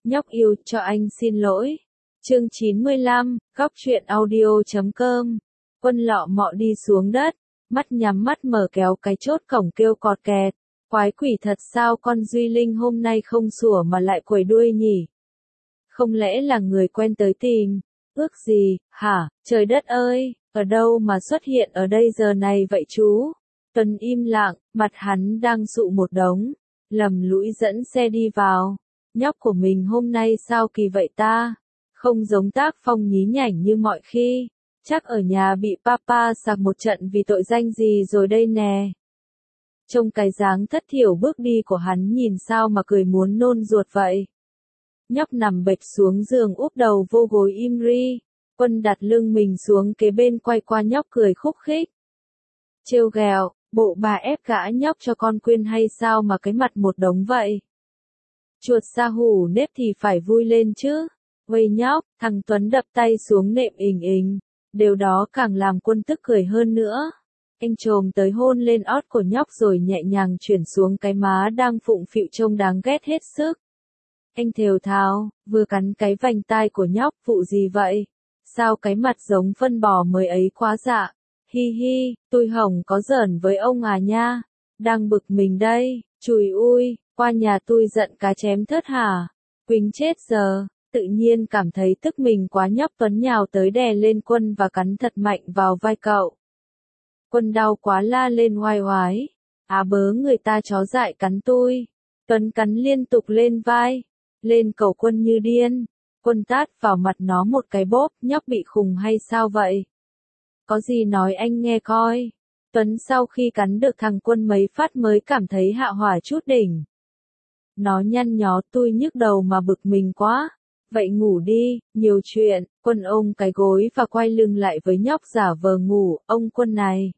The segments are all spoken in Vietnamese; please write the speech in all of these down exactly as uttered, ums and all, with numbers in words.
Nhóc yêu, cho anh xin lỗi. Chương chín mươi lăm, góc truyện audio chấm com. Quân lọ mọ đi xuống đất, mắt nhắm mắt mở kéo cái chốt cổng kêu cọt kẹt. Quái quỷ thật sao con Duy Linh hôm nay không sủa mà lại quẩy đuôi nhỉ? Không lẽ là người quen tới tìm? Ước gì, hả, trời đất ơi, ở đâu mà xuất hiện ở đây giờ này vậy chú? Tuấn im lặng, mặt hắn đang dụ một đống, lầm lũi dẫn xe đi vào. Nhóc của mình hôm nay sao kỳ vậy ta? Không giống tác phong nhí nhảnh như mọi khi, chắc ở nhà bị papa sạc một trận vì tội danh gì rồi đây nè. Trông cái dáng thất thiểu bước đi của hắn nhìn sao mà cười muốn nôn ruột vậy. Nhóc nằm bệt xuống giường úp đầu vô gối im ri, Quân đặt lưng mình xuống kế bên quay qua nhóc cười khúc khích. Trêu ghẹo, bộ bà ép gã nhóc cho con Quyên hay sao mà cái mặt một đống vậy? Chuột sa hủ nếp thì phải vui lên chứ. Uầy nhóc, thằng Tuấn đập tay xuống nệm ình ình, điều đó càng làm Quân tức cười hơn nữa. Anh trồm tới hôn lên ót của nhóc rồi nhẹ nhàng chuyển xuống cái má đang phụng phịu trông đáng ghét hết sức. Anh thều thào, vừa cắn cái vành tai của nhóc, vụ gì vậy? Sao cái mặt giống phân bò mới ấy quá dạ? Hi hi, tôi hỏng có giỡn với ông à nha. Đang bực mình đây, chùi ui, qua nhà tôi giận cá chém thớt hả? Quỳnh chết giờ, tự nhiên cảm thấy tức mình quá nhóc Tuấn nhào tới đè lên Quân và cắn thật mạnh vào vai cậu. Quân đau quá la lên oai oái. Á bớ người ta chó dại cắn tôi. Tuấn cắn liên tục lên vai, lên cầu Quân như điên. Quân tát vào mặt nó một cái bóp, nhóc bị khùng hay sao vậy? Có gì nói anh nghe coi. Tuấn sau khi cắn được thằng Quân mấy phát mới cảm thấy hạ hỏa chút đỉnh. Nó nhăn nhó tôi nhức đầu mà bực mình quá. Vậy ngủ đi, nhiều chuyện. Quân ôm cái gối và quay lưng lại với nhóc giả vờ ngủ. Ông Quân này.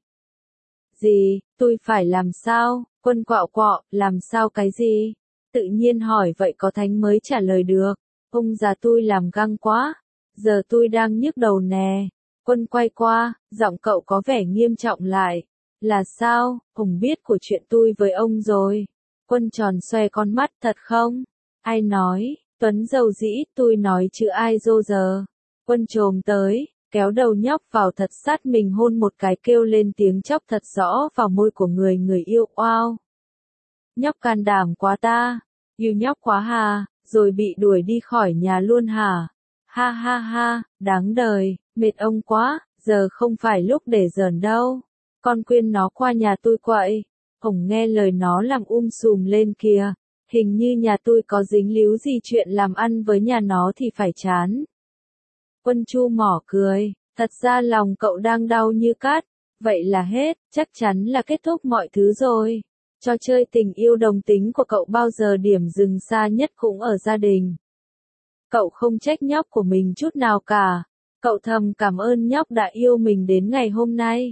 Gì, tôi phải làm sao? Quân quạo quọ, làm sao cái gì? Tự nhiên hỏi vậy có thánh mới trả lời được. Ông già tôi làm găng quá. Giờ tôi đang nhức đầu nè. Quân quay qua, giọng cậu có vẻ nghiêm trọng lại. Là sao, ông biết của chuyện tôi với ông rồi. Quân tròn xoe con mắt, thật không? Ai nói? Tuấn dầu dĩ, tôi nói chứ ai dô giờ. Quân trồm tới, kéo đầu nhóc vào thật sát mình hôn một cái kêu lên tiếng chóc thật rõ vào môi của người người yêu. Wow! Nhóc can đảm quá ta, yêu nhóc quá hà, rồi bị đuổi đi khỏi nhà luôn hả? Ha ha ha, đáng đời, mệt ông quá, giờ không phải lúc để giỡn đâu. Con Quyên nó qua nhà tôi quậy, ông nghe lời nó làm um sùm lên kìa. Hình như nhà tôi có dính líu gì chuyện làm ăn với nhà nó thì phải chán. Quân chu mỏ cười, thật ra lòng cậu đang đau như cát. Vậy là hết, chắc chắn là kết thúc mọi thứ rồi. Trò chơi tình yêu đồng tính của cậu bao giờ điểm dừng xa nhất cũng ở gia đình. Cậu không trách nhóc của mình chút nào cả. Cậu thầm cảm ơn nhóc đã yêu mình đến ngày hôm nay.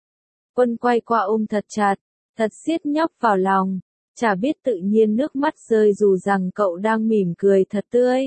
Quân quay qua ôm thật chặt, thật siết nhóc vào lòng. Chả biết tự nhiên nước mắt rơi dù rằng cậu đang mỉm cười thật tươi.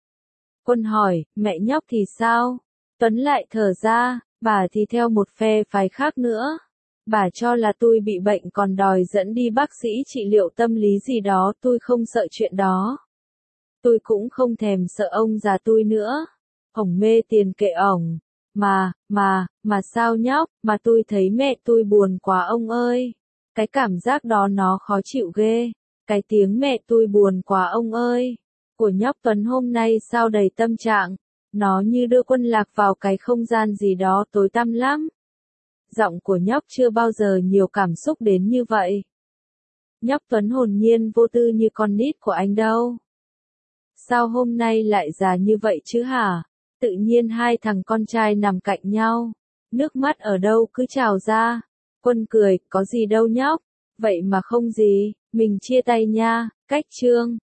Quân hỏi, mẹ nhóc thì sao? Tuấn lại thở ra, bà thì theo một phe phái khác nữa. Bà cho là tôi bị bệnh còn đòi dẫn đi bác sĩ trị liệu tâm lý gì đó, tôi không sợ chuyện đó. Tôi cũng không thèm sợ ông già tôi nữa. Ổng mê tiền kệ ổng. Mà, mà, mà sao nhóc, mà tôi thấy mẹ tôi buồn quá ông ơi. Cái cảm giác đó nó khó chịu ghê. Cái tiếng mẹ tôi buồn quá ông ơi. Của nhóc Tuấn hôm nay sao đầy tâm trạng. Nó như đưa Quân lạc vào cái không gian gì đó tối tăm lắm. Giọng của nhóc chưa bao giờ nhiều cảm xúc đến như vậy. Nhóc Tuấn hồn nhiên vô tư như con nít của anh đâu. Sao hôm nay lại già như vậy chứ hả? Tự nhiên hai thằng con trai nằm cạnh nhau. Nước mắt ở đâu cứ trào ra. Quân cười, có gì đâu nhóc. Vậy mà không gì, mình chia tay nha, cách chương.